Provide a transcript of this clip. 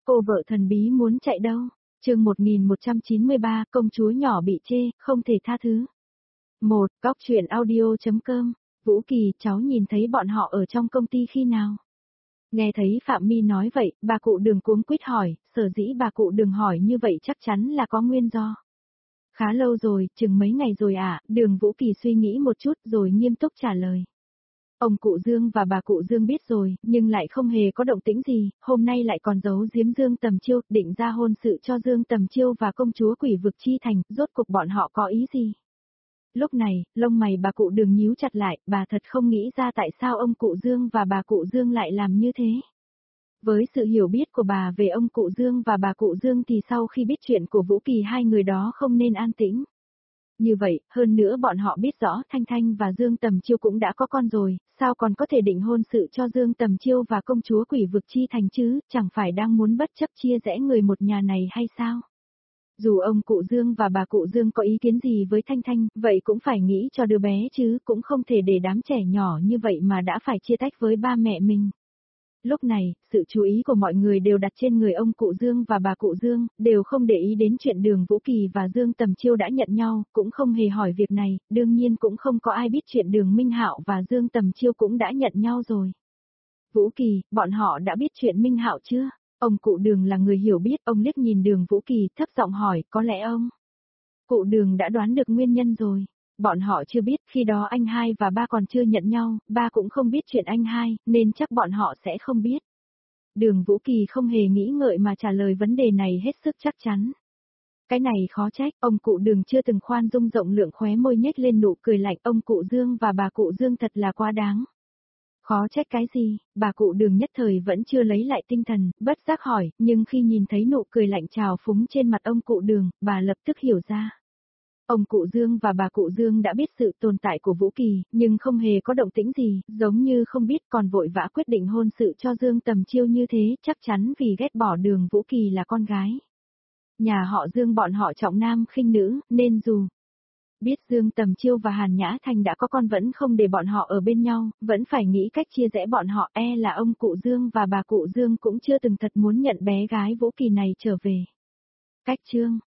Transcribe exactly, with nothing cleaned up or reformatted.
Cô vợ thần bí muốn chạy đâu? Chương một nghìn một trăm chín mươi ba, công chúa nhỏ bị chê, không thể tha thứ. một. Góc truyện audio.com. Vũ Kỳ, cháu nhìn thấy bọn họ ở trong công ty khi nào? Nghe thấy Phạm My nói vậy, bà cụ Đường cuống quýt hỏi, sở dĩ bà cụ Đường hỏi như vậy chắc chắn là có nguyên do. Khá lâu rồi, chừng mấy ngày rồi à, Đường Vũ Kỳ suy nghĩ một chút rồi nghiêm túc trả lời. Ông cụ Dương và bà cụ Dương biết rồi, nhưng lại không hề có động tĩnh gì, hôm nay lại còn giấu giếm Dương Tầm Chiêu, định ra hôn sự cho Dương Tầm Chiêu và công chúa Quỷ Vực Chi Thành, rốt cuộc bọn họ có ý gì? Lúc này, lông mày bà cụ Đường nhíu chặt lại, bà thật không nghĩ ra tại sao ông cụ Dương và bà cụ Dương lại làm như thế. Với sự hiểu biết của bà về ông cụ Dương và bà cụ Dương thì sau khi biết chuyện của Vũ Kỳ hai người đó không nên an tĩnh. Như vậy, hơn nữa bọn họ biết rõ Thanh Thanh và Dương Tầm Chiêu cũng đã có con rồi, sao còn có thể định hôn sự cho Dương Tầm Chiêu và công chúa Quỷ Vực Chi Thành chứ, chẳng phải đang muốn bất chấp chia rẽ người một nhà này hay sao? Dù ông cụ Dương và bà cụ Dương có ý kiến gì với Thanh Thanh, vậy cũng phải nghĩ cho đứa bé chứ, cũng không thể để đám trẻ nhỏ như vậy mà đã phải chia tách với ba mẹ mình. Lúc này, sự chú ý của mọi người đều đặt trên người ông cụ Dương và bà cụ Dương, đều không để ý đến chuyện Đường Vũ Kỳ và Dương Tầm Chiêu đã nhận nhau, cũng không hề hỏi việc này, đương nhiên cũng không có ai biết chuyện Đường Minh Hạo và Dương Tầm Chiêu cũng đã nhận nhau rồi. Vũ Kỳ, bọn họ đã biết chuyện Minh Hạo chưa? Ông cụ Đường là người hiểu biết, ông liếc nhìn Đường Vũ Kỳ, thấp giọng hỏi, có lẽ ông cụ Đường đã đoán được nguyên nhân rồi. Bọn họ chưa biết, khi đó anh hai và ba còn chưa nhận nhau, ba cũng không biết chuyện anh hai, nên chắc bọn họ sẽ không biết. Đường Vũ Kỳ không hề nghĩ ngợi mà trả lời vấn đề này hết sức chắc chắn. Cái này khó trách, ông cụ Đường chưa từng khoan dung rộng lượng khóe môi nhếch lên nụ cười lạnh, ông cụ Dương và bà cụ Dương thật là quá đáng. Khó trách cái gì, bà cụ Đường nhất thời vẫn chưa lấy lại tinh thần, bất giác hỏi, nhưng khi nhìn thấy nụ cười lạnh trào phúng trên mặt ông cụ Đường, bà lập tức hiểu ra. Ông cụ Dương và bà cụ Dương đã biết sự tồn tại của Vũ Kỳ, nhưng không hề có động tĩnh gì, giống như không biết còn vội vã quyết định hôn sự cho Dương Tầm Chiêu như thế, chắc chắn vì ghét bỏ Đường Vũ Kỳ là con gái. Nhà họ Dương bọn họ trọng nam khinh nữ, nên dù biết Dương Tầm Chiêu và Hàn Nhã Thành đã có con vẫn không để bọn họ ở bên nhau, vẫn phải nghĩ cách chia rẽ bọn họ, e là ông cụ Dương và bà cụ Dương cũng chưa từng thật muốn nhận bé gái Vũ Kỳ này trở về. Cách chương